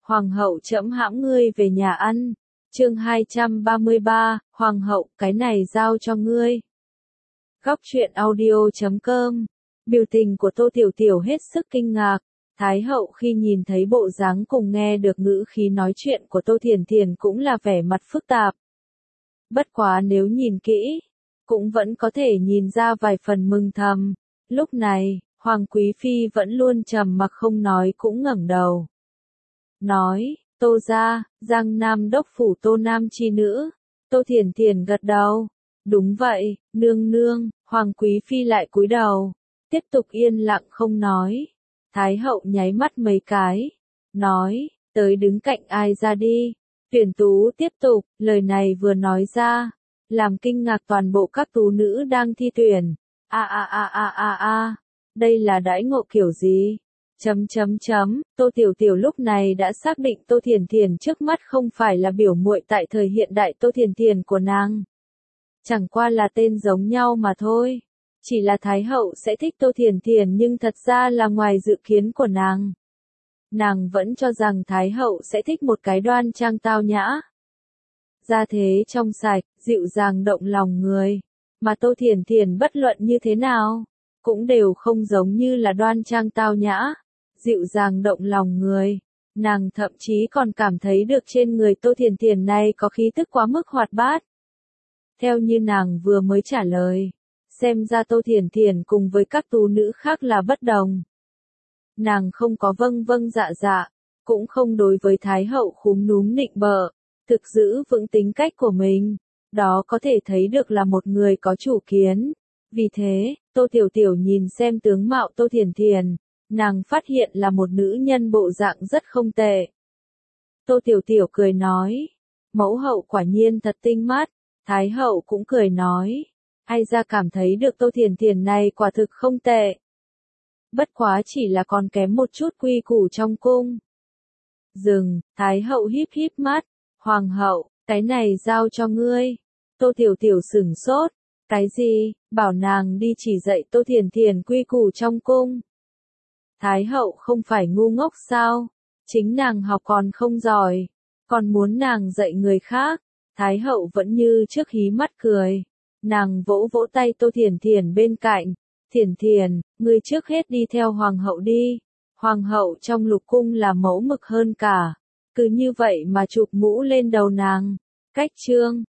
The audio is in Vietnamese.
Hoàng hậu trẫm hãm ngươi về nhà ăn. Chương 233, Hoàng hậu, cái này giao cho ngươi. Góc truyện audio.com. Biểu tình của Tô Tiểu Tiểu hết sức kinh ngạc. Thái hậu khi nhìn thấy bộ dáng cùng nghe được ngữ khí nói chuyện của Tô Thiền Thiền cũng là vẻ mặt phức tạp. Bất quá nếu nhìn kỹ, cũng vẫn có thể nhìn ra vài phần mừng thầm. Lúc này, Hoàng Quý Phi vẫn luôn trầm mặc không nói cũng ngẩng đầu. Nói, Tô gia, Giang Nam đốc phủ Tô Nam chi nữ. Tô Thiền Thiền gật đầu. Đúng vậy, nương nương. Hoàng Quý Phi lại cúi đầu, tiếp tục yên lặng không nói. Thái hậu nháy mắt mấy cái, nói, tới đứng cạnh ai ra đi. Tuyển tú tiếp tục, lời này vừa nói ra, làm kinh ngạc toàn bộ các tú nữ đang thi tuyển. Đây là đãi ngộ kiểu gì? Tô Tiểu Tiểu lúc này đã xác định Tô Thiền Thiền trước mắt không phải là biểu muội tại thời hiện đại Tô Thiền Thiền của nàng. Chẳng qua là tên giống nhau mà thôi. Chỉ là Thái hậu sẽ thích Tô Thiền Thiền nhưng thật ra là ngoài dự kiến của nàng. Nàng vẫn cho rằng Thái hậu sẽ thích một cái đoan trang tao nhã. Gia thế trong sạch, dịu dàng động lòng người. Mà Tô Thiền Thiền bất luận như thế nào, cũng đều không giống như là đoan trang tao nhã, dịu dàng động lòng người. Nàng thậm chí còn cảm thấy được trên người Tô Thiền Thiền này có khí tức quá mức hoạt bát. Theo như nàng vừa mới trả lời, xem ra Tô Thiền Thiền cùng với các tú nữ khác là bất đồng. Nàng không có vâng vâng dạ dạ, cũng không đối với Thái hậu khúm núm nịnh bợ, thực giữ vững tính cách của mình. Đó có thể thấy được là một người có chủ kiến. Vì thế, Tô Tiểu Tiểu nhìn xem tướng mạo Tô Thiền Thiền, nàng phát hiện là một nữ nhân bộ dạng rất không tệ. Tô Tiểu Tiểu cười nói, mẫu hậu quả nhiên thật tinh mắt. Thái hậu cũng cười nói, ai ra cảm thấy được Tô Thiền Thiền này quả thực không tệ. Bất quá chỉ là còn kém một chút quy củ trong cung. Dừng, Thái hậu híp híp mắt, Hoàng hậu, cái này giao cho ngươi. Tô Tiểu Tiểu sửng sốt, cái gì, bảo nàng đi chỉ dạy Tô Thiền Thiền quy củ trong cung. Thái hậu không phải ngu ngốc sao, chính nàng học còn không giỏi, còn muốn nàng dạy người khác. Thái hậu vẫn như trước hí mắt cười, nàng vỗ vỗ tay Tô Thiền Thiền bên cạnh. Thiền Thiền, ngươi trước hết đi theo hoàng hậu đi. Hoàng hậu trong lục cung là mẫu mực hơn cả. Cứ như vậy mà chụp mũ lên đầu nàng. Cách chương